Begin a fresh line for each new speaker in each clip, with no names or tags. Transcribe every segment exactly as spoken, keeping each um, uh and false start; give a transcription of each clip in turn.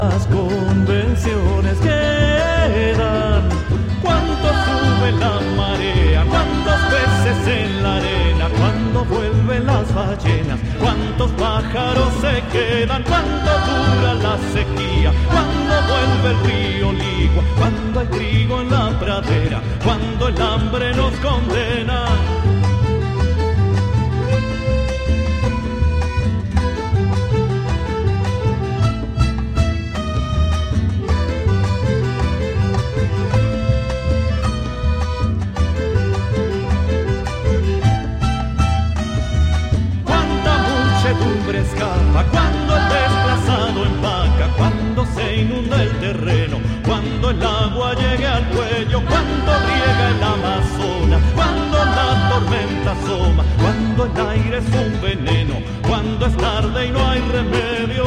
Las convenciones quedan, cuánto sube la marea, cuántos peces en la arena, cuando vuelven las ballenas, cuántos pájaros se quedan, cuánto dura la sequía, cuando vuelve el río Ligua, cuando hay trigo en la pradera, cuando el hambre nos condena. Escapa cuando el desplazado empaca, cuando se inunda el terreno, cuando el agua llegue al cuello, cuando riega el Amazonas, cuando la tormenta asoma, cuando el aire es un veneno, cuando es tarde y no hay remedio.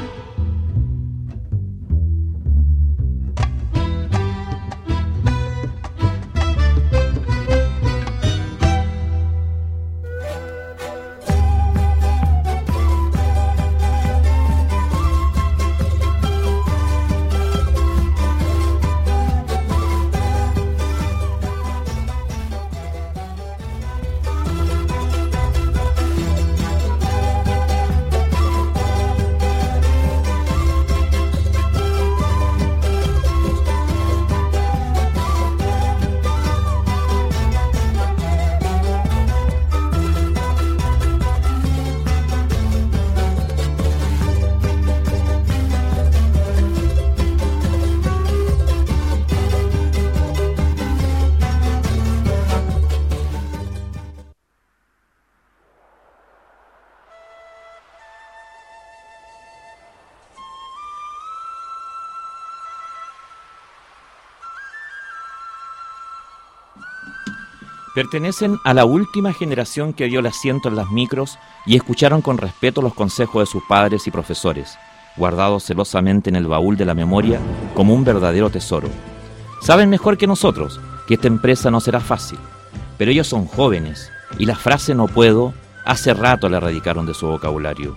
Pertenecen a la última generación que dio el asiento en las micros y escucharon con respeto los consejos de sus padres y profesores, guardados celosamente en el baúl de la memoria como un verdadero tesoro. Saben mejor que nosotros que esta empresa no será fácil, pero ellos son jóvenes y la frase "no puedo" hace rato la erradicaron de su vocabulario.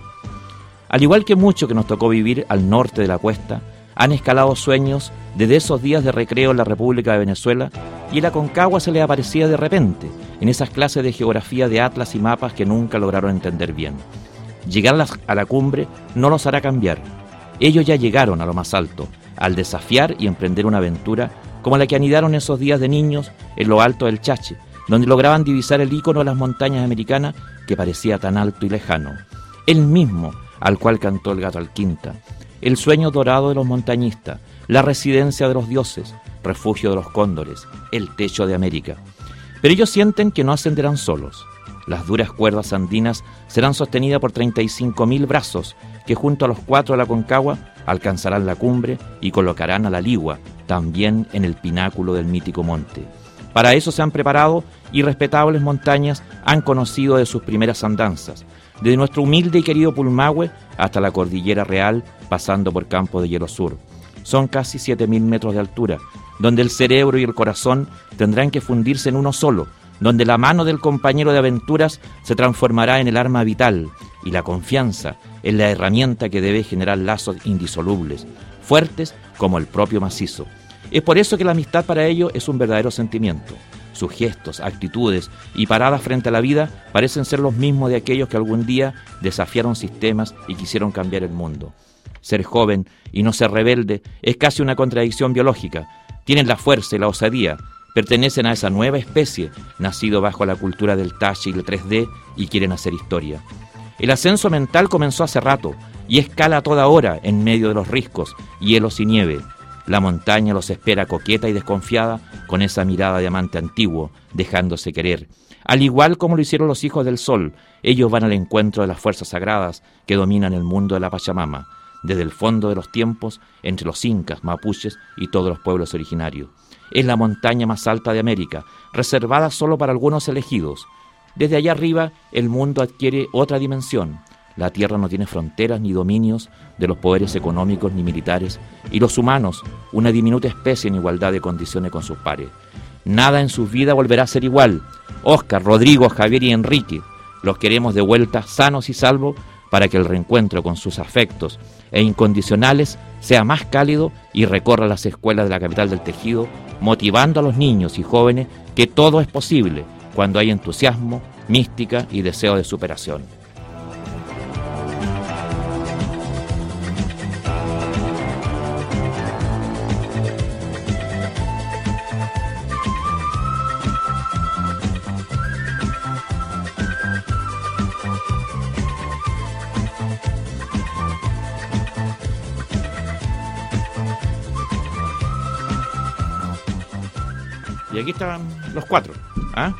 Al igual que mucho que nos tocó vivir al norte de la cuesta, han escalado sueños desde esos días de recreo en la República de Venezuela, y el Aconcagua se les aparecía de repente en esas clases de geografía de atlas y mapas que nunca lograron entender bien. Llegar a la, a la cumbre no los hará cambiar. Ellos ya llegaron a lo más alto, al desafiar y emprender una aventura como la que anidaron esos días de niños en lo alto del Chache, donde lograban divisar el ícono de las montañas americanas que parecía tan alto y lejano. El mismo al cual cantó el Gato Alquinta, el sueño dorado de los montañistas, la residencia de los dioses, refugio de los cóndores, el techo de América. Pero ellos sienten que no ascenderán solos. Las duras cuerdas andinas serán sostenidas por treinta y cinco mil brazos que junto a los cuatro de la Aconcagua alcanzarán la cumbre y colocarán a la Ligua también en el pináculo del mítico monte. Para eso se han preparado y respetables montañas han conocido de sus primeras andanzas, desde nuestro humilde y querido Pulmahue hasta la Cordillera Real, pasando por Campo de Hielo Sur. Son casi siete mil metros de altura, donde el cerebro y el corazón tendrán que fundirse en uno solo, donde la mano del compañero de aventuras se transformará en el arma vital y la confianza en la herramienta que debe generar lazos indisolubles, fuertes como el propio macizo. Es por eso que la amistad para ellos es un verdadero sentimiento. Sus gestos, actitudes y paradas frente a la vida parecen ser los mismos de aquellos que algún día desafiaron sistemas y quisieron cambiar el mundo. Ser joven y no ser rebelde es casi una contradicción biológica. Tienen la fuerza y la osadía, pertenecen a esa nueva especie, nacido bajo la cultura del touch y el tres D, y quieren hacer historia. El ascenso mental comenzó hace rato y escala a toda hora en medio de los riscos, hielos y nieve. La montaña los espera coqueta y desconfiada, con esa mirada de amante antiguo, dejándose querer. Al igual como lo hicieron los hijos del sol, ellos van al encuentro de las fuerzas sagradas que dominan el mundo de la Pachamama, desde el fondo de los tiempos, entre los incas, mapuches y todos los pueblos originarios. Es la montaña más alta de América, reservada solo para algunos elegidos. Desde allá arriba, el mundo adquiere otra dimensión. La tierra no tiene fronteras ni dominios de los poderes económicos ni militares, y los humanos, una diminuta especie en igualdad de condiciones con sus pares. Nada en sus vidas volverá a ser igual. Óscar, Rodrigo, Javier y Enrique, los queremos de vuelta sanos y salvos para que el reencuentro con sus afectos e incondicionales, sea más cálido y recorra las escuelas de la capital del tejido, motivando a los niños y jóvenes que todo es posible cuando hay entusiasmo, mística y deseo de superación. Y aquí están los cuatro. ¿Ah?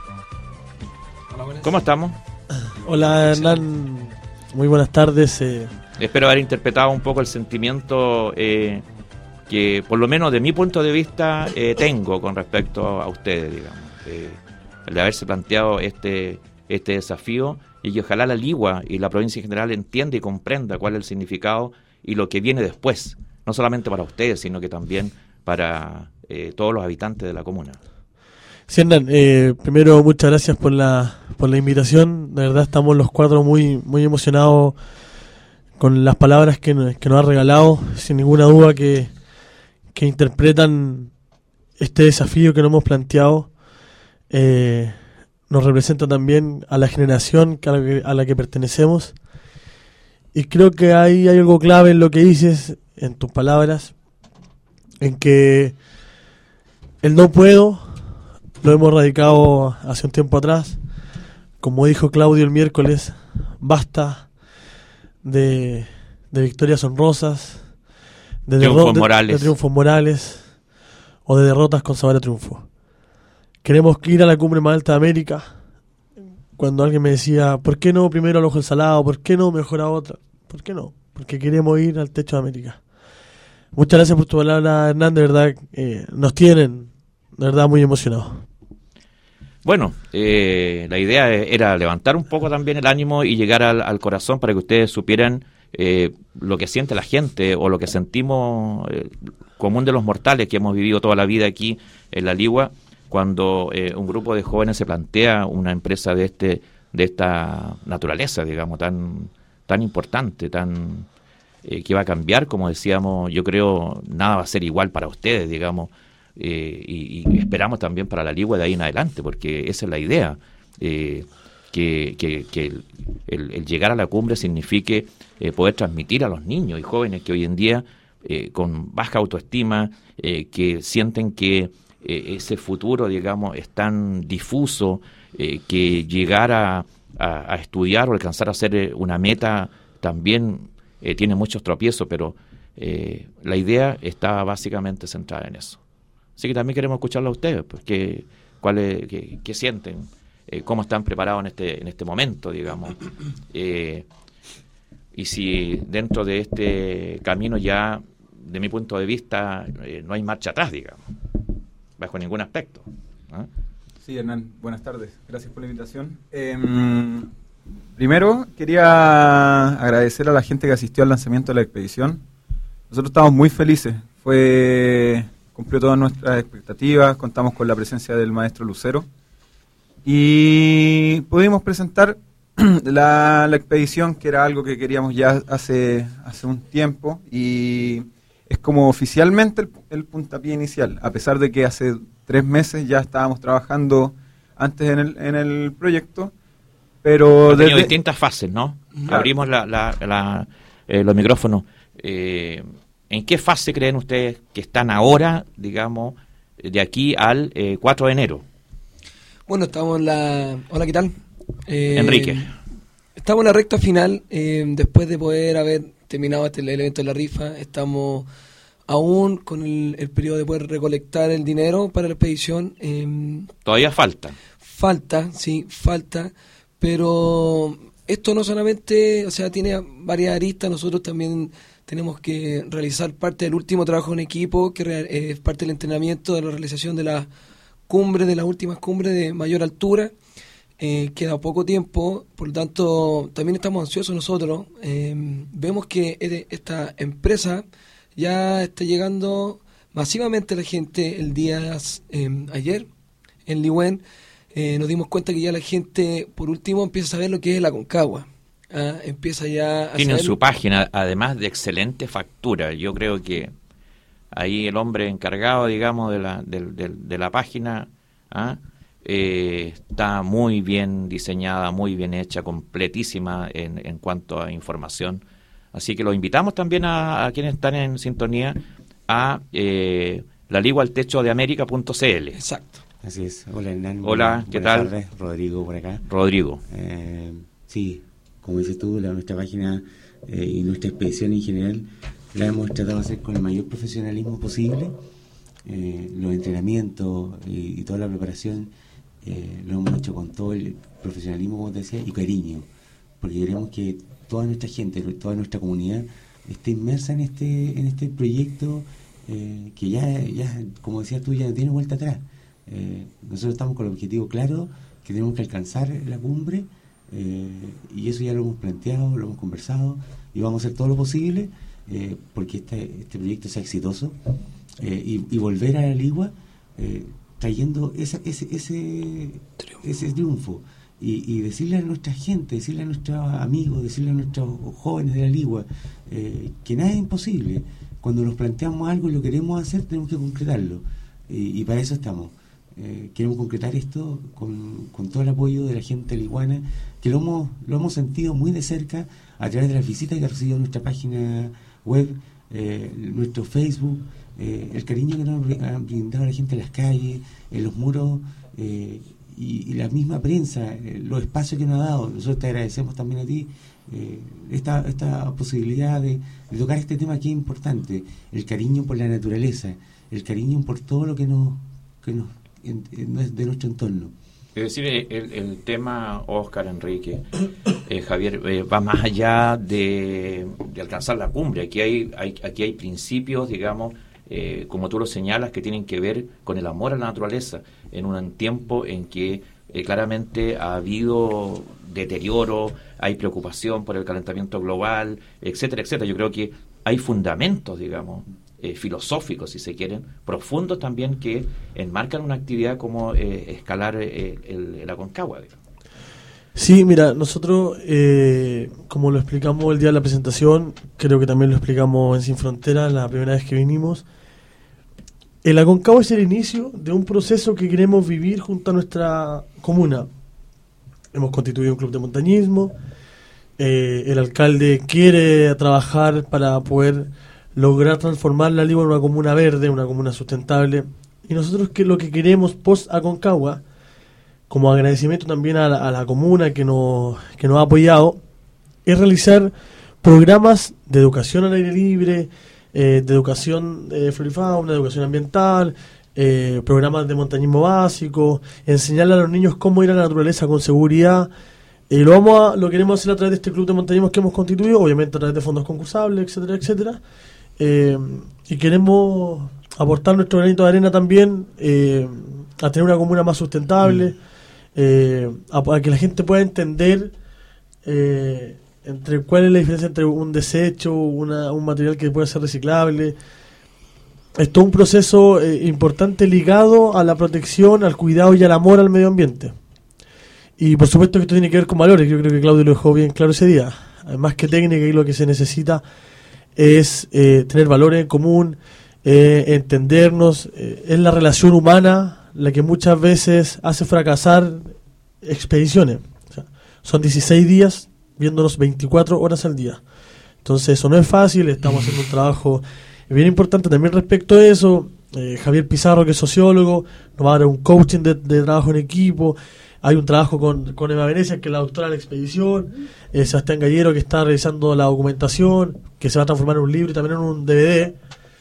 ¿Cómo estamos?
Hola, Hernán, muy buenas tardes. Eh.
Espero haber interpretado un poco el sentimiento eh, que, por lo menos de mi punto de vista, eh, tengo con respecto a ustedes, digamos. Eh, el de haberse planteado este, este desafío, y que ojalá la Ligua y la provincia en general entienda y comprenda cuál es el significado y lo que viene después, no solamente para ustedes, sino que también para eh, todos los habitantes de la comuna.
Sí, Hernán, eh, primero muchas gracias por la por la invitación. De verdad estamos los cuatro muy muy emocionados con las palabras que nos, que nos ha regalado, sin ninguna duda que, que interpretan este desafío que nos hemos planteado. Eh, nos representa también a la generación a la que, a la que pertenecemos, y creo que hay, hay algo clave en lo que dices, en tus palabras, en que el no puedo lo hemos radicado hace un tiempo atrás. Como dijo Claudio el miércoles, basta de, de victorias honrosas, de,
triunfos
derro-
morales.
de, de triunfos morales o de derrotas con sabor a triunfo. Queremos ir a la cumbre más alta de América. Cuando alguien me decía, ¿por qué no primero al Ojo del Salado? ¿Por qué no mejor a otra? ¿Por qué no? Porque queremos ir al techo de América. Muchas gracias por tu palabra, Hernán. De verdad, eh, nos tienen, de verdad, muy emocionados.
Bueno, eh, la idea era levantar un poco también el ánimo y llegar al, al corazón para que ustedes supieran eh, lo que siente la gente o lo que sentimos eh, común de los mortales que hemos vivido toda la vida aquí en La Ligua, cuando eh, un grupo de jóvenes se plantea una empresa de este de esta naturaleza, digamos, tan tan importante, tan eh, que va a cambiar, como decíamos. Yo creo nada va a ser igual para ustedes, digamos. Eh, y, y esperamos también para La Ligua de ahí en adelante, porque esa es la idea, eh, que, que, que el, el, el llegar a la cumbre signifique eh, poder transmitir a los niños y jóvenes que hoy en día, eh, con baja autoestima, eh, que sienten que eh, ese futuro, digamos, es tan difuso, eh, que llegar a, a, a estudiar o alcanzar a hacer una meta también eh, tiene muchos tropiezos, pero eh, la idea está básicamente centrada en eso. Así que también queremos escucharlo a ustedes, pues, qué, cuál es, qué, qué sienten, eh, cómo están preparados en este en este momento, digamos. Eh, y si dentro de este camino ya, de mi punto de vista, eh, no hay marcha atrás, digamos, bajo ningún aspecto. ¿Ah?
Sí, Hernán, buenas tardes. Gracias por la invitación. Eh, primero, quería agradecer a la gente que asistió al lanzamiento de la expedición. Nosotros estamos muy felices. Fue... Cumplió todas nuestras expectativas, contamos con la presencia del maestro Lucero y pudimos presentar la, la expedición, que era algo que queríamos ya hace, hace un tiempo, y es como oficialmente el, el puntapié inicial, a pesar de que hace tres meses ya estábamos trabajando antes en el, en el proyecto, pero...
Ha tenido
desde...
distintas fases, ¿no?
Claro.
Abrimos la, la, la, eh, los micrófonos. Eh, ¿En qué fase creen ustedes que están ahora, digamos, de aquí al eh, cuatro de enero?
Bueno, estamos en la... Hola, ¿qué tal? Eh,
Enrique.
Estamos en la recta final, eh, después de poder haber terminado este, el evento de la rifa. Estamos aún con el, el periodo de poder recolectar el dinero para la expedición. Eh,
Todavía falta.
Falta, sí, falta, pero esto no solamente, o sea, tiene varias aristas. Nosotros también tenemos que realizar parte del último trabajo en equipo, que eh, es parte del entrenamiento de la realización de las cumbres, de las últimas cumbres de mayor altura. Eh, queda poco tiempo, por lo tanto también estamos ansiosos nosotros. Eh, vemos que esta empresa ya está llegando masivamente a la gente. El día eh, ayer en Liwen eh, nos dimos cuenta que ya la gente, por último, empieza a saber lo que es la Aconcagua. ah, empieza ya a
Tienen
saber-
su página, además de excelente factura. Yo creo que ahí el hombre encargado, digamos, de la, de, de, de la página, ¿ah? eh, está muy bien diseñada, muy bien hecha, completísima en, en cuanto a información. Así que los invitamos también a, a quienes están en sintonía a eh, la ligua al techo de América punto c l.
Exacto.
Así es. Hola, Hernán.
Hola, ¿qué
Buenas
tal?
tardes. Rodrigo por acá.
Rodrigo.
Eh, sí, como dices tú, la, nuestra página eh, y nuestra expedición en general la hemos tratado de hacer con el mayor profesionalismo posible. Eh, los entrenamientos y, y toda la preparación eh, lo hemos hecho con todo el profesionalismo, como te decía, y cariño, porque queremos que toda nuestra gente, toda nuestra comunidad esté inmersa en este en este proyecto eh, que ya, ya, como decías tú, ya no tiene vuelta atrás. Eh, nosotros estamos con el objetivo claro que tenemos que alcanzar la cumbre, eh, y eso ya lo hemos planteado, lo hemos conversado y vamos a hacer todo lo posible eh, porque este, este proyecto sea exitoso, eh, y, y volver a la Ligua eh, trayendo esa, ese, ese, triunfo. ese triunfo y, y decirle a nuestra gente, decirle a nuestros amigos, decirle a nuestros jóvenes de la Ligua eh, que nada es imposible. Cuando nos planteamos algo y lo queremos hacer, tenemos que concretarlo, y, y para eso estamos. Eh, queremos concretar esto con, con todo el apoyo de la gente liguana, que lo hemos, lo hemos sentido muy de cerca a través de las visitas que ha recibido nuestra página web, eh, nuestro Facebook, eh, el cariño que nos han brindado la gente en las calles, en los muros, eh, y, y la misma prensa, eh, los espacios que nos ha dado. Nosotros te agradecemos también a ti eh, esta, esta posibilidad de, de tocar este tema que es importante, el cariño por la naturaleza, el cariño por todo lo que nos, que nos En, en, de nuestro entorno.
Es decir, el, el tema, Óscar, Enrique, eh, Javier, eh, va más allá de, de alcanzar la cumbre. Aquí hay, hay aquí hay principios, digamos, eh, como tú lo señalas, que tienen que ver con el amor a la naturaleza, en un tiempo en que eh, claramente ha habido deterioro, hay preocupación por el calentamiento global, etcétera, etcétera. Yo creo que hay fundamentos, digamos, Eh, filosóficos, si se quieren, profundos también, que enmarcan una actividad como eh, escalar eh, el, el Aconcagua, digamos.
Sí, mira, nosotros, eh, como lo explicamos el día de la presentación, creo que también lo explicamos en Sin Fronteras la primera vez que vinimos, el Aconcagua es el inicio de un proceso que queremos vivir junto a nuestra comuna. Hemos constituido un club de montañismo, eh, el alcalde quiere trabajar para poder lograr transformar la Ligua en una comuna verde, una comuna sustentable, y nosotros que lo que queremos post Aconcagua, como agradecimiento también a la, a la comuna que nos, que nos ha apoyado, es realizar programas de educación al aire libre, eh, de educación de flora y fauna, de educación ambiental, eh, programas de montañismo básico, enseñarle a los niños cómo ir a la naturaleza con seguridad. Eh, lo vamos a, lo queremos hacer a través de este club de montañismo que hemos constituido, obviamente a través de fondos concursables, etcétera, etcétera. Eh, y queremos aportar nuestro granito de arena también eh, a tener una comuna más sustentable, eh, a, a que la gente pueda entender eh, entre cuál es la diferencia entre un desecho, una, un material que puede ser reciclable. Es todo un proceso eh, importante ligado a la protección, al cuidado y al amor al medio ambiente. Y por supuesto que esto tiene que ver con valores. Yo creo que Claudio lo dejó bien claro ese día. Además que técnica, y lo que se necesita es eh, tener valores en común, eh, entendernos, eh, es la relación humana la que muchas veces hace fracasar expediciones. O sea, son dieciséis días viéndonos veinticuatro horas al día. Entonces eso no es fácil, estamos haciendo un trabajo bien importante también respecto a eso. Eh, Javier Pizarro, que es sociólogo, nos va a dar un coaching de, de trabajo en equipo. Hay un trabajo con, con Eva Venecia, que es la doctora de la expedición, eh, Sebastián Gallero, que está realizando la documentación, que se va a transformar en un libro y también en un D V D.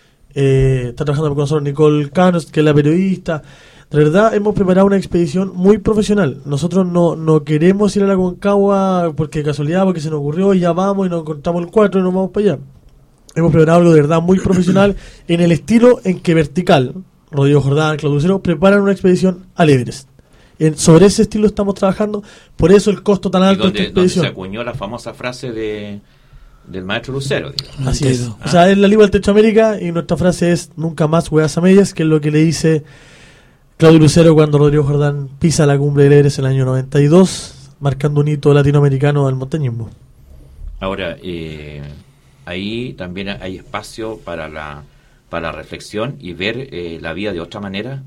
Eh, está trabajando con nosotros Nicole Canos, que es la periodista. De verdad, hemos preparado una expedición muy profesional. Nosotros no, no queremos ir a la Aconcagua porque de casualidad, porque se nos ocurrió, y ya vamos y nos encontramos el cuatro y nos vamos para allá. Hemos preparado algo de verdad muy profesional en el estilo en que Vertical, Rodrigo Jordán, Claudio Lucero, preparan una expedición al Everest. En, sobre ese estilo estamos trabajando, por eso el costo tan alto de esta expedición.
Donde se acuñó la famosa frase de del maestro Lucero, digamos.
Así es.
Ah.
O sea, es la Ligua del Techo América, y nuestra frase es nunca más hueas a medias, que es lo que le dice Claudio Lucero cuando Rodrigo Jordán pisa la cumbre del Everest en el año noventa y dos, marcando un hito latinoamericano del montañismo.
Ahora, eh, ahí también hay espacio para la, para la reflexión y ver eh, la vida de otra manera.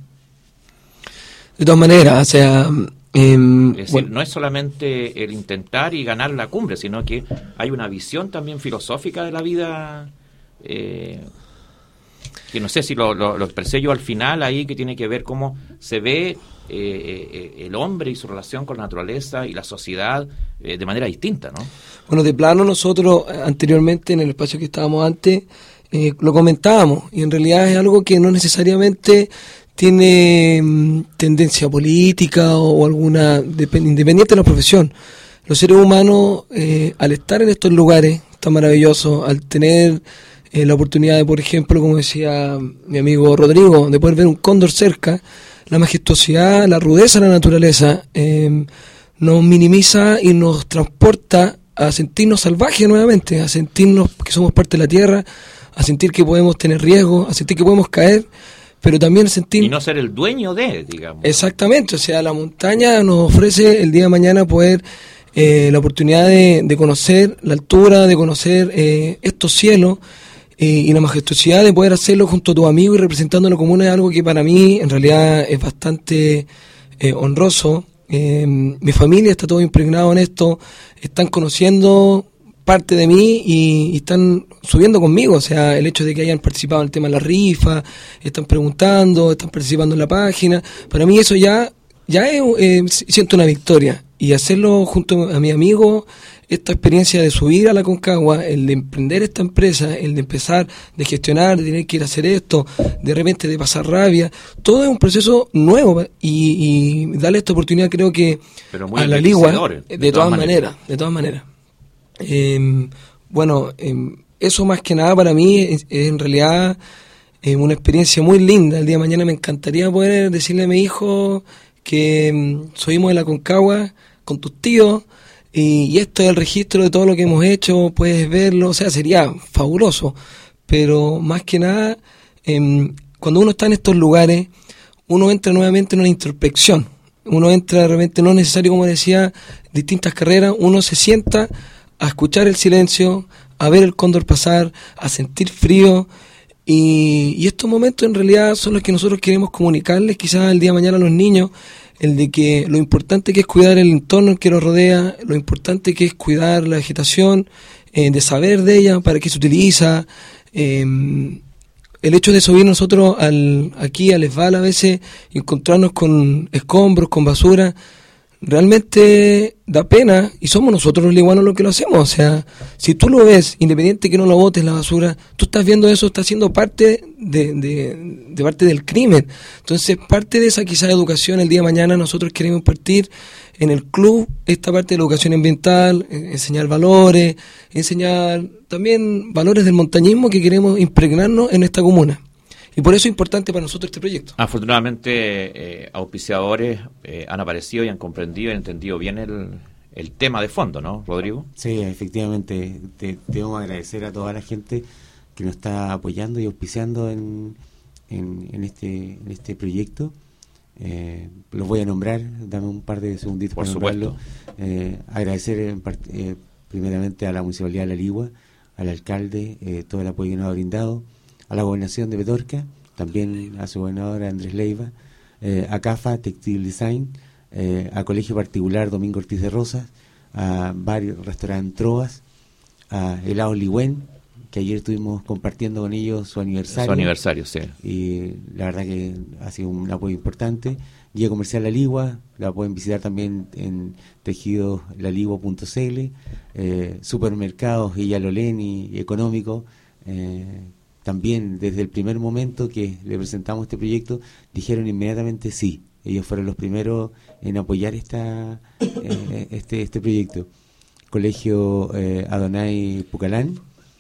De todas maneras, o sea... Eh,
es decir,
bueno.
no es solamente el intentar y ganar la cumbre, sino que hay una visión también filosófica de la vida, eh, que no sé si lo, lo, lo expresé yo al final ahí, que tiene que ver cómo se ve eh, eh, el hombre y su relación con la naturaleza y la sociedad eh, de manera distinta, ¿no?
Bueno, de plano nosotros anteriormente, en el espacio que estábamos antes, eh, lo comentábamos, y en realidad es algo que no necesariamente tiene mm, tendencia política o, o alguna, depend, independiente de la profesión. Los seres humanos, eh, al estar en estos lugares tan maravillosos, al tener eh, la oportunidad de, por ejemplo, como decía mi amigo Rodrigo, de poder ver un cóndor cerca, la majestuosidad, la rudeza de la naturaleza eh, nos minimiza y nos transporta a sentirnos salvajes nuevamente, a sentirnos que somos parte de la tierra, a sentir que podemos tener riesgo, a sentir que podemos caer, pero también sentir...
Y no ser el dueño de, digamos.
Exactamente, o sea, la montaña nos ofrece el día de mañana poder, eh, la oportunidad de, de conocer la altura, de conocer eh, estos cielos, eh, y la majestuosidad de poder hacerlo junto a tu amigo y representando la comuna es algo que para mí en realidad es bastante eh, honroso. Eh, mi familia está todo impregnado en esto, están conociendo parte de mí y, y están subiendo conmigo, o sea, el hecho de que hayan participado en el tema de la rifa, están preguntando, están participando en la página, para mí eso ya ya es, eh, siento una victoria, y hacerlo junto a mi amigo, esta experiencia de subir a la Concagua, el de emprender esta empresa, el de empezar, de gestionar, de tener que ir a hacer esto, de repente de pasar rabia, todo es un proceso nuevo, y, y darle esta oportunidad creo que a la Ligua, de, de todas maneras, de todas maneras. Eh, bueno, eh, eso más que nada para mí es, es en realidad eh, una experiencia muy linda. El día de mañana me encantaría poder decirle a mi hijo que eh, subimos de la Concagua con tus tíos y, y esto es el registro de todo lo que hemos hecho, puedes verlo, o sea, sería fabuloso. Pero más que nada, eh, cuando uno está en estos lugares, uno entra nuevamente en una introspección. Uno entra realmente, no es necesario, como decía, distintas carreras, uno se sienta a escuchar el silencio, a ver el cóndor pasar, a sentir frío, y, y estos momentos en realidad son los que nosotros queremos comunicarles quizás el día de mañana a los niños, el de que lo importante que es cuidar el entorno que nos rodea, lo importante que es cuidar la vegetación, eh, de saber de ella, para qué se utiliza, eh, el hecho de subir nosotros al, aquí al Esval a veces, encontrarnos con escombros, con basura, realmente da pena, y somos nosotros los liguanos los que lo hacemos. O sea, si tú lo ves, independiente que no lo botes la basura, tú estás viendo eso, estás siendo parte de, de, de parte del crimen. Entonces, parte de esa quizás educación el día de mañana nosotros queremos partir en el club, esta parte de la educación ambiental, enseñar valores, enseñar también valores del montañismo que queremos impregnarnos en esta comuna. Y por eso es importante para nosotros este proyecto.
Afortunadamente, eh, auspiciadores eh, han aparecido y han comprendido y han entendido bien el, el tema de fondo, ¿no, Rodrigo?
Sí, efectivamente. Te, debemos agradecer a toda la gente que nos está apoyando y auspiciando en, en, en, este, en este proyecto. Eh, los voy a nombrar, dame un par de segunditos
por
para nombrarlo. Eh, agradecer en part, eh, primeramente a la Municipalidad de La Ligua, al alcalde, eh, todo el apoyo que nos ha brindado, a la gobernación de Petorca, también a su gobernadora Andrés Leiva, eh, a CAFA Textile Design, eh, a Colegio Particular Domingo Ortiz de Rosas, a varios restaurantes Trovas, a Helado Ligüen, que ayer estuvimos compartiendo con ellos su aniversario.
Su aniversario, sí.
Y la verdad que ha sido un apoyo importante. Guía Comercial La Ligua, la pueden visitar también en tejidos la ligua punto c l, eh, supermercados Illalolén y, y Económico. Eh, también desde el primer momento que le presentamos este proyecto, dijeron inmediatamente sí. Ellos fueron los primeros en apoyar esta eh, este este proyecto. Colegio eh, Adonai Pucalán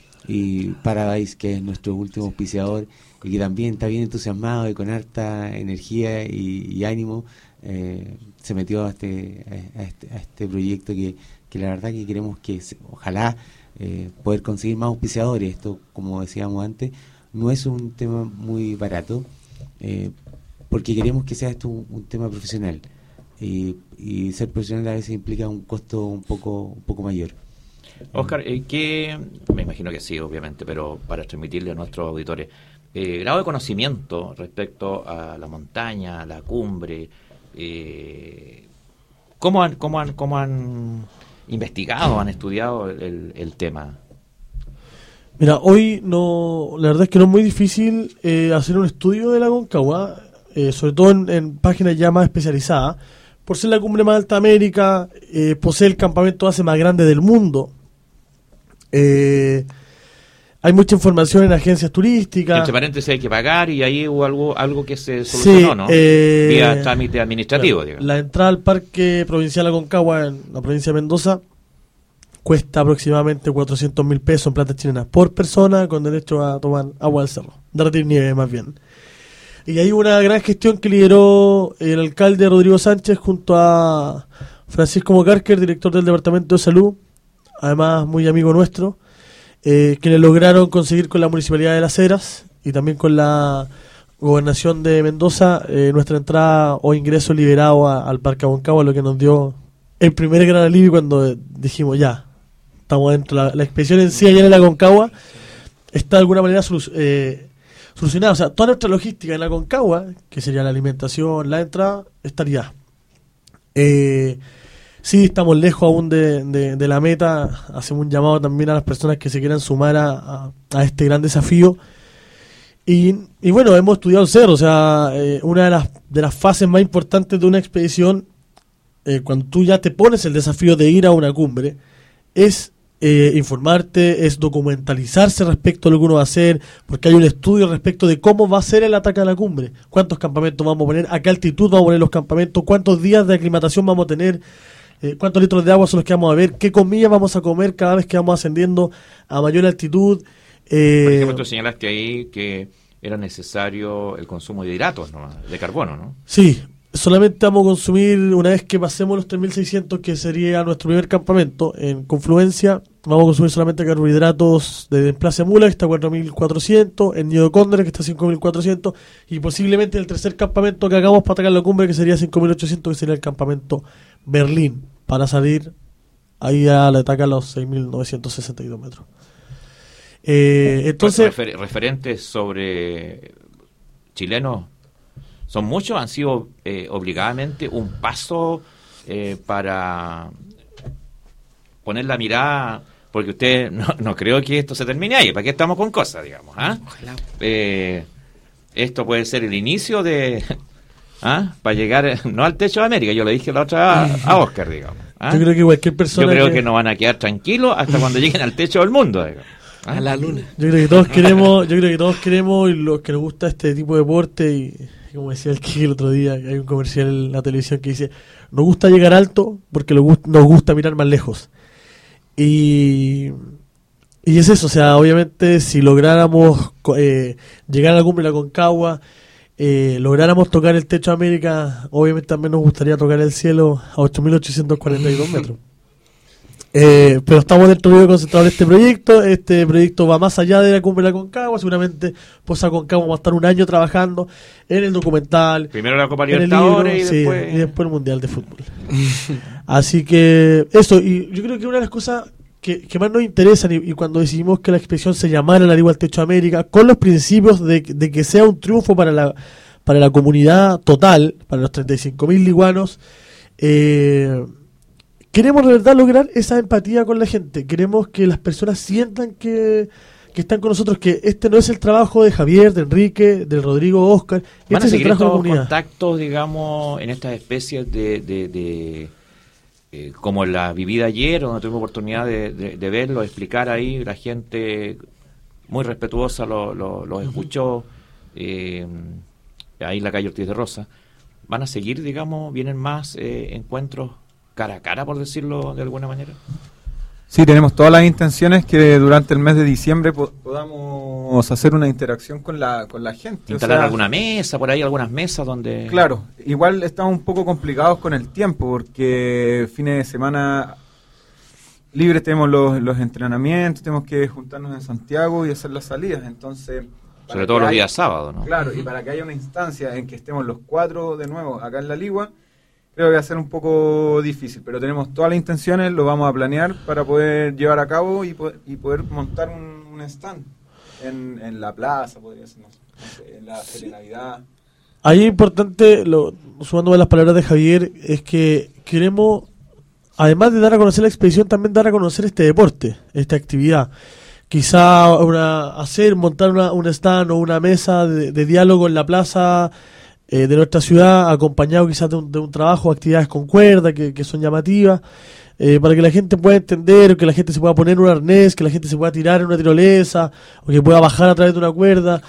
y Paradise, que es nuestro último auspiciador y que también está bien entusiasmado y con harta energía y, y ánimo, eh, se metió a este, a este a este proyecto que, que la verdad que queremos que se, ojalá eh, poder conseguir más auspiciadores. Esto, como decíamos antes, no es un tema muy barato, eh, porque queremos que sea esto un, un tema profesional, y, y ser profesional a veces implica un costo un poco un poco mayor.
Oscar, eh, ¿qué? Me imagino que sí, obviamente, pero para transmitirle a nuestros auditores, eh, grado de conocimiento respecto a la montaña, a la cumbre, eh, ¿cómo han, cómo han, cómo han investigado, han estudiado el, el tema?
Mira, hoy no, la verdad es que no es muy difícil eh, hacer un estudio de la Aconcagua, eh, sobre todo en, en páginas ya más especializadas, por ser la cumbre más alta de América, eh, posee el campamento base más grande del mundo. Eh, hay mucha información en agencias turísticas.
Entre paréntesis hay que pagar y ahí hubo algo, algo que se solucionó,
sí,
¿no?
Eh,
Vía trámite administrativo,
claro,
digamos.
La entrada al Parque Provincial Aconcagua en la provincia de Mendoza cuesta aproximadamente cuatrocientos mil pesos en plata chilena por persona, con derecho a tomar agua del cerro, derretir nieve más bien. Y hay una gran gestión que lideró el alcalde Rodrigo Sánchez junto a Francisco Mocarker, director del Departamento de Salud, además muy amigo nuestro, eh, que le lograron conseguir con la Municipalidad de Las Heras y también con la Gobernación de Mendoza eh, nuestra entrada o ingreso liberado a, al Parque Aconcagua, lo que nos dio el primer gran alivio cuando dijimos ya, estamos dentro. La, la expedición en sí allá en el Aconcagua está de alguna manera solu- eh, solucionada. O sea, toda nuestra logística en la Aconcagua, que sería la alimentación, la entrada, estaría. Eh, sí, estamos lejos aún de, de, de la meta. Hacemos un llamado también a las personas que se quieran sumar a, a, a este gran desafío. Y, y bueno, hemos estudiado el cerro. O sea, eh, una de las, de las fases más importantes de una expedición, eh, cuando tú ya te pones el desafío de ir a una cumbre, es eh, informarte, es documentalizarse respecto a lo que uno va a hacer, porque hay un estudio respecto de cómo va a ser el ataque a la cumbre, cuántos campamentos vamos a poner, a qué altitud vamos a poner los campamentos, cuántos días de aclimatación vamos a tener, eh, cuántos litros de agua son los que vamos a ver, qué comida vamos a comer cada vez que vamos ascendiendo a mayor altitud. Eh,
Por ejemplo, tú señalaste ahí que era necesario el consumo de hidratos, ¿no? De carbono, ¿no?
Sí, solamente vamos a consumir, una vez que pasemos los tres mil seiscientos, que sería nuestro primer campamento en Confluencia, vamos a consumir solamente carbohidratos de Plaza Mula, que está a cuatro mil cuatrocientos, en Nido de Cóndor, que está a cinco mil cuatrocientos, y posiblemente el tercer campamento que hagamos para atacar la cumbre, que sería cinco mil ochocientos, que sería el campamento Berlín, para salir ahí a la ataque a los seis mil novecientos sesenta y dos metros. Eh, entonces,
Refer- referentes sobre chilenos son muchos, han sido eh, obligadamente un paso eh, para poner la mirada, porque usted no, no creo que esto se termine ahí, ¿para qué estamos con cosas, digamos? ¿ah?
Ojalá.
Eh, esto puede ser el inicio de, ¿ah? para llegar, no al techo de América, yo le dije la otra a, a Oscar, digamos. ¿ah?
yo creo que cualquier persona
Yo creo que...
que
no van a quedar tranquilos hasta cuando lleguen al techo del mundo, digamos. ¿ah?
A la luna.
Yo creo que todos queremos, yo creo que todos queremos, y los que nos gusta este tipo de deporte, y, y como decía el Kiki el otro día, hay un comercial en la televisión que dice, nos gusta llegar alto porque lo gust- nos gusta mirar más lejos. Y, y es eso, o sea, obviamente si lográramos eh, llegar a la cumbre de la Aconcagua, eh, lográramos tocar el techo de América, obviamente también nos gustaría tocar el cielo a ocho mil ochocientos cuarenta y dos metros. Eh, pero estamos dentro de concentrado en este proyecto. Este proyecto va más allá de la cumbre de la Aconcagua. Seguramente pues Aconcagua va a estar un año trabajando en el documental,
Primero la Copa
en el
Libertadores
libro,
y,
sí,
después...
y después el Mundial de Fútbol. Así que eso, y yo creo que una de las cosas que, que más nos interesan, y, y cuando decidimos que la expedición se llamara La Ligua al Techo de América, con los principios de, de que sea un triunfo para la, para la comunidad total, para los treinta y cinco mil liguanos, eh... queremos de verdad lograr esa empatía con la gente. Queremos que las personas sientan que, que están con nosotros, que este no es el trabajo de Javier, de Enrique, de Rodrigo, Oscar.
¿Van
Este
a
es el
seguir
trabajo de la
estos
comunidad.
contactos, digamos, en estas especies de... de, de eh, como la vivida ayer, donde tuvimos oportunidad de, de, de verlo, explicar ahí, la gente muy respetuosa lo, lo, lo escuchó, eh, ahí en la calle Ortiz de Rosa. ¿Van a seguir, digamos, vienen más eh, encuentros cara a cara, por decirlo de alguna manera?
Sí, tenemos todas las intenciones que durante el mes de diciembre po- podamos hacer una interacción con la con la gente.
Instalar
O sea,
alguna mesa, por ahí algunas mesas donde...
Claro, igual estamos un poco complicados con el tiempo porque fines de semana libres tenemos los, los entrenamientos, tenemos que juntarnos en Santiago y hacer las salidas, entonces... para
Sobre todo
que
los
haya-
días sábados, ¿no?
Claro, y para que haya una instancia en que estemos los cuatro de nuevo acá en La Ligua, creo que va a ser un poco difícil, pero tenemos todas las intenciones, lo vamos a planear para poder llevar a cabo y, po- y poder montar un, un stand en, en la plaza, podría ser, no sé, no sé, en la Feria de Navidad.
Ahí es importante, lo, sumándome a las palabras de Javier, es que queremos, además de dar a conocer la expedición, también dar a conocer este deporte, esta actividad. Quizá una, hacer, montar una, un stand o una mesa de, de diálogo en la plaza eh, de nuestra ciudad, acompañado quizás de un, de un trabajo, actividades con cuerda que, que son llamativas, eh, para que la gente pueda entender, que la gente se pueda poner un arnés, que la gente se pueda tirar en una tirolesa, o que pueda bajar a través de una cuerda.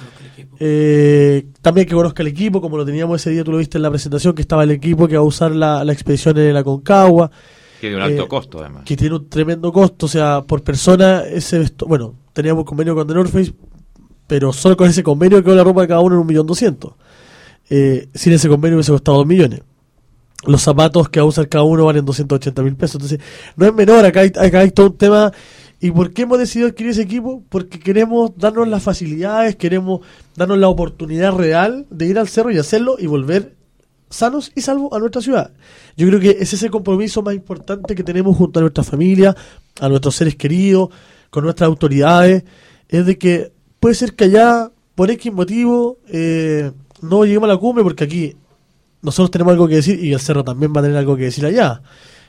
Eh, también que conozca el equipo, como lo teníamos ese día, tú lo viste en la presentación, que estaba el equipo que va a usar la, la expedición en la Aconcagua.
Que de un alto
eh,
costo, además.
Que tiene un tremendo costo, o sea, por persona, ese vestu- bueno, teníamos convenio con The North Face, pero solo con ese convenio quedó la ropa de cada uno en un millón doscientos. Eh, sin ese convenio hubiese costado dos millones. Los zapatos que va a usar cada uno valen doscientos ochenta mil pesos, entonces no es menor, acá hay, acá hay todo un tema. ¿Y por qué hemos decidido adquirir ese equipo? Porque queremos darnos las facilidades, queremos darnos la oportunidad real de ir al cerro y hacerlo y volver sanos y salvos a nuestra ciudad. Yo creo que es ese compromiso más importante que tenemos junto a nuestra familia, a nuestros seres queridos, con nuestras autoridades, es de que puede ser que allá, por X motivo, eh, no lleguemos a la cumbre, porque aquí nosotros tenemos algo que decir y el cerro también va a tener algo que decir allá.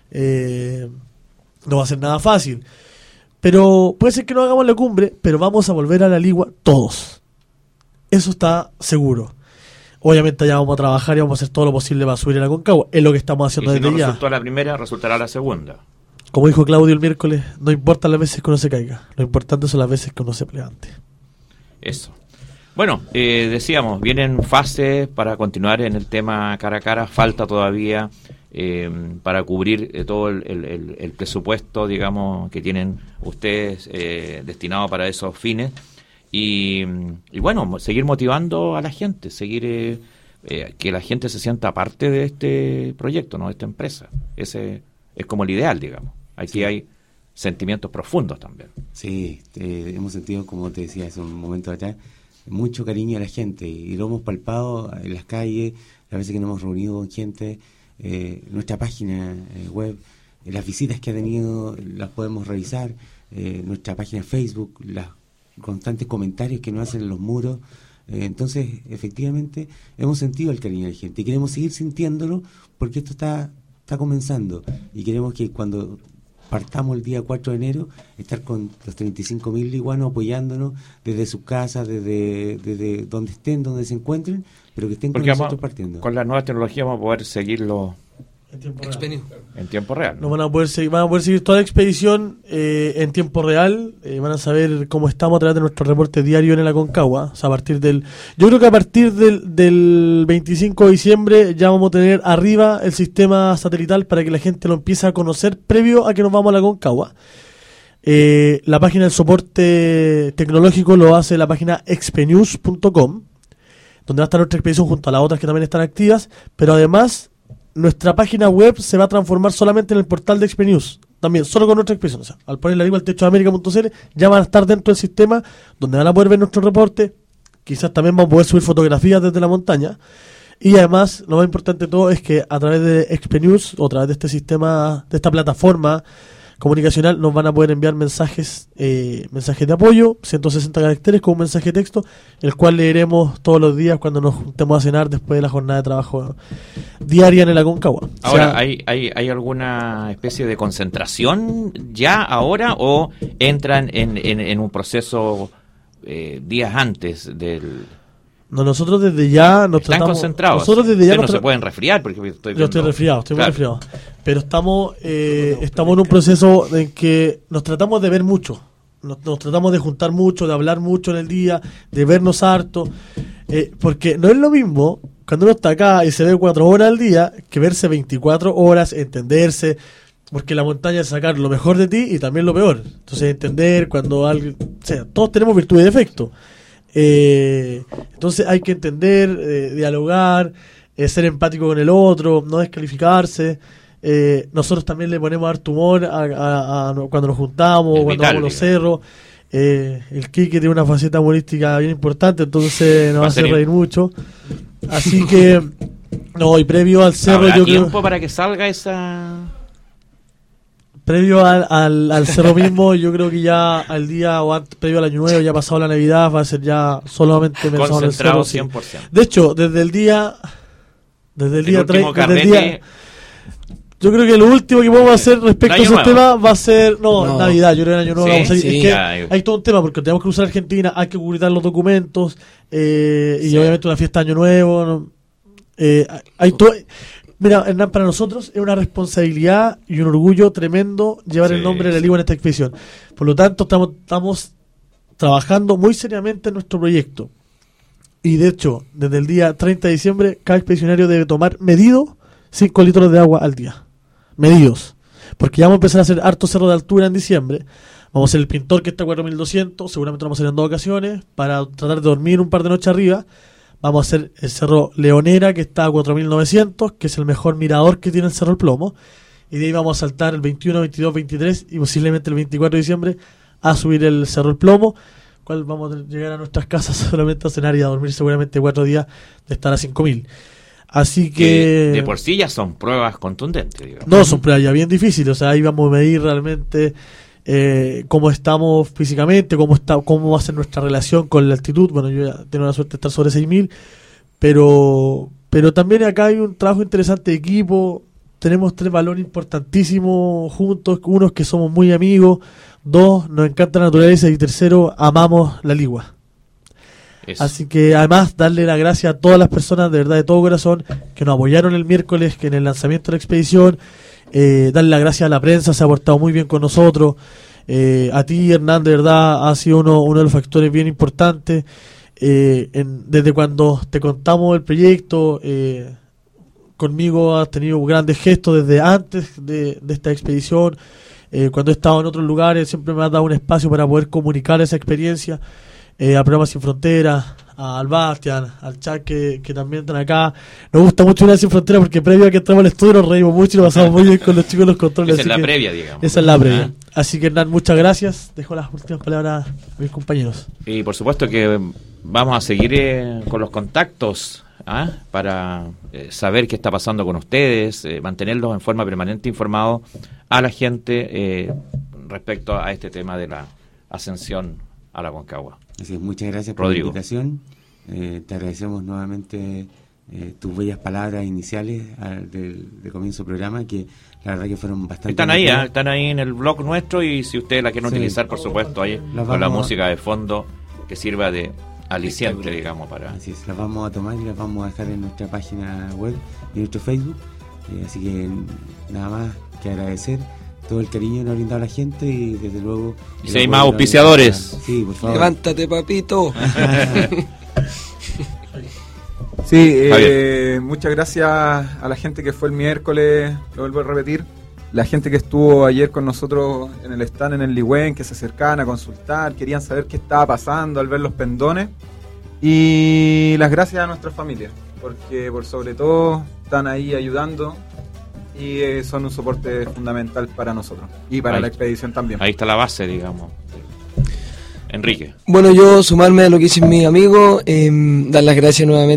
Eh, no va a ser nada fácil. Pero puede ser que no hagamos la cumbre, pero vamos a volver a la Ligua todos. Eso está seguro. Obviamente ya vamos a trabajar y vamos a hacer todo lo posible para subir a la Aconcagua. Es lo que estamos
Y
haciendo
si
desde
no
ya.
resultó la primera, resultará la segunda.
Como dijo Claudio el miércoles, no importa las veces que uno se caiga. Lo importante son las veces que uno se levante.
Eso. Bueno, eh, decíamos, vienen fases para continuar en el tema cara a cara. Falta todavía eh, para cubrir eh, todo el, el, el presupuesto, digamos, que tienen ustedes eh, destinado para esos fines. Y, y bueno, seguir motivando a la gente, seguir eh, eh, que la gente se sienta parte de este proyecto, ¿no? De esta empresa. Ese es como el ideal, digamos. Aquí sí hay sentimientos profundos también.
Sí, eh, hemos sentido, como te decía hace un momento atrás, mucho cariño a la gente y lo hemos palpado en las calles, las veces que nos hemos reunido con gente, eh, nuestra página eh, web, eh, las visitas que ha tenido las podemos revisar, eh, nuestra página Facebook, los constantes comentarios que nos hacen en los muros. Eh, entonces, efectivamente, hemos sentido el cariño de la gente y queremos seguir sintiéndolo porque esto está, está comenzando y queremos que cuando partamos el día cuatro de enero, estar con los treinta y cinco mil liguanos apoyándonos desde sus casas, desde, desde donde estén, donde se encuentren, pero que estén
Porque
con nosotros
vamos,
partiendo.
con las nuevas tecnologías vamos a poder seguirlo
En tiempo real.
Expenio.
en tiempo real, ¿no?
No van a poder seguir, van a poder seguir toda la expedición eh, en tiempo real. Eh, van a saber cómo estamos a través de nuestro reporte diario en el Aconcagua. O sea, a partir del, yo creo que a partir del, del veinticinco de diciembre ya vamos a tener arriba el sistema satelital para que la gente lo empiece a conocer previo a que nos vamos a la Aconcagua. Eh, la página del soporte tecnológico lo hace la página expenews punto com, donde va a estar nuestra expedición junto a las otras que también están activas, pero además nuestra página web se va a transformar solamente en el portal de Expenews, también solo con nuestra expedición. O sea, al ponerle arriba el techo de América punto c l ya van a estar dentro del sistema donde van a poder ver nuestro reporte. Quizás también vamos a poder subir fotografías desde la montaña. Y además, lo más importante de todo es que a través de Expenews, o a través de este sistema, de esta plataforma comunicacional, nos van a poder enviar mensajes eh, mensajes de apoyo, ciento sesenta caracteres con un mensaje de texto, el cual leeremos todos los días cuando nos juntemos a cenar después de la jornada de trabajo diaria en el Aconcagua.
Ahora,
O sea,
¿hay, hay, ¿hay alguna especie de concentración ya ahora o entran en, en, en un proceso eh, días antes del...
no, nosotros desde ya nos
Están
tratamos,
concentrados.
nosotros desde ya
Ustedes no
nos
se
tra-
pueden resfriar porque estoy
Yo estoy
viendo-
resfriado, estoy
Claro.
muy resfriado. Pero estamos eh, estamos en un proceso en que nos tratamos de ver mucho. Nos, nos tratamos de juntar mucho, de hablar mucho en el día, de vernos harto. Eh, porque no es lo mismo cuando uno está acá y se ve cuatro horas al día que verse veinticuatro horas, entenderse. Porque la montaña es sacar lo mejor de ti y también lo peor. Entonces, entender cuando alguien. O sea, todos tenemos virtud y defecto. Eh, entonces, hay que entender, eh, dialogar, eh, ser empático con el otro, no descalificarse. Eh, nosotros también le ponemos harto humor a, a- a- cuando nos juntamos,
Es
cuando
vital,
vamos a los
digamos.
cerros. Eh, el Quique tiene una faceta humorística bien importante, entonces nos
Va a
hace
ser-
reír mucho. Así que No, y previo al cerro,
¿Habrá
yo
tiempo
creo.
para que salga esa?
Previo al, al, al cerro mismo, yo creo que ya al día o antes, previo al año nuevo, ya pasado la Navidad, va a ser ya solamente pensado en el
Concentrado
cerro. Sí.
cien por ciento.
De hecho, desde el día. Desde el,
El
día
último
tre- desde el
carrete.
día. Yo creo que lo último que podemos hacer respecto a
Año
esos
nuevo.
temas va a ser. No,
No.
Navidad, yo creo que en año nuevo
Sí,
vamos a ir.
sí.
Es que
Ya, yo-
hay todo un tema porque tenemos que cruzar Argentina, hay que publicar los documentos eh, y
Sí.
obviamente una fiesta de año nuevo. ¿no? Eh, hay todo. Mira, Hernán, para nosotros es una responsabilidad y un orgullo tremendo llevar
Sí,
el nombre de la
sí.
Ligua en esta expedición. Por lo tanto, estamos, estamos trabajando muy seriamente en nuestro proyecto. Y de hecho, desde el día treinta de diciembre, cada expedicionario debe tomar medido cinco litros de agua al día. Medidos. Porque ya vamos a empezar a hacer harto cerro de altura en diciembre. Vamos a hacer el Pintor, que está a cuatro mil doscientos. Seguramente lo vamos a hacer en dos ocasiones para tratar de dormir un par de noches arriba. Vamos a hacer el Cerro Leonera, que está a cuatro mil novecientos, que es el mejor mirador que tiene el Cerro El Plomo. Y de ahí vamos a saltar el veintiuno, veintidós, veintitrés y posiblemente el veinticuatro de diciembre a subir el Cerro El Plomo, cual vamos a llegar a nuestras casas solamente a cenar y a dormir seguramente cuatro días de estar a cinco mil. Así
Que
que...
de por sí ya son pruebas contundentes, digamos.
No, son pruebas ya bien difíciles. O sea, ahí vamos a medir realmente eh, cómo estamos físicamente, cómo está, cómo va a ser nuestra relación con la altitud. Bueno, yo ya tengo la suerte de estar sobre seis mil, pero, pero también acá hay un trabajo interesante de equipo. Tenemos tres valores importantísimos juntos. Uno es que somos muy amigos. Dos, nos encanta la naturaleza. Y tercero, amamos la ligua.
Eso.
Así que además darle las gracias a todas las personas de verdad de todo corazón que nos apoyaron el miércoles que en el lanzamiento de la expedición, eh, darle las gracias a la prensa, se ha portado muy bien con nosotros, eh, a ti Hernán, de verdad ha sido uno, uno de los factores bien importantes, eh, en, desde cuando te contamos el proyecto, eh, conmigo has tenido grandes gestos desde antes de, de esta expedición, eh, cuando he estado en otros lugares siempre me has dado un espacio para poder comunicar esa experiencia. Eh, a Programas Sin Fronteras, al Bastian, al Chat que, que también están acá. Nos gusta mucho Programas Sin Fronteras porque previo a que entramos al estudio nos reímos mucho y lo pasamos muy bien con los chicos de los controles.
Esa es
así
la
que
previa, digamos.
Esa es la previa.
Ah.
Así que Hernán, muchas gracias. Dejo las últimas palabras a mis compañeros.
Y por supuesto que vamos a seguir eh, con los contactos ¿ah? para eh, saber qué está pasando con ustedes, eh, mantenerlos en forma permanente informados a la gente eh, respecto a este tema de la ascensión a la Aconcagua.
Así es, muchas gracias por
Rodrigo.
la invitación. Eh, te agradecemos nuevamente eh, tus bellas palabras iniciales al, del, del comienzo del programa, que la verdad que fueron bastante...
Están ahí,
emotivas.
¿eh? Están ahí en el blog nuestro y si ustedes la quieren
Sí.
utilizar, por supuesto, ahí
Las
con la
vamos a-
música de fondo que sirva de aliciente, digamos, para...
Así es, las vamos a tomar y las vamos a dejar en nuestra página web y en nuestro Facebook. Eh, así que nada más que agradecer todo el cariño que nos ha brindado la gente y desde luego...
Y si hay más auspiciadores.
Sí, por favor.
Levántate, papito.
Sí, eh,
Javier.
muchas gracias a la gente que fue el miércoles, lo vuelvo a repetir, la gente que estuvo ayer con nosotros en el stand en el Ligüen, que se acercaban a consultar, querían saber qué estaba pasando al ver los pendones, y las gracias a nuestras familias, porque por sobre todo están ahí ayudando y eh, son un soporte fundamental para nosotros y para
Ahí-
la expedición también.
Ahí está la base, digamos. Enrique.
Bueno, yo sumarme a lo que dicen mis amigos, eh, dar las gracias nuevamente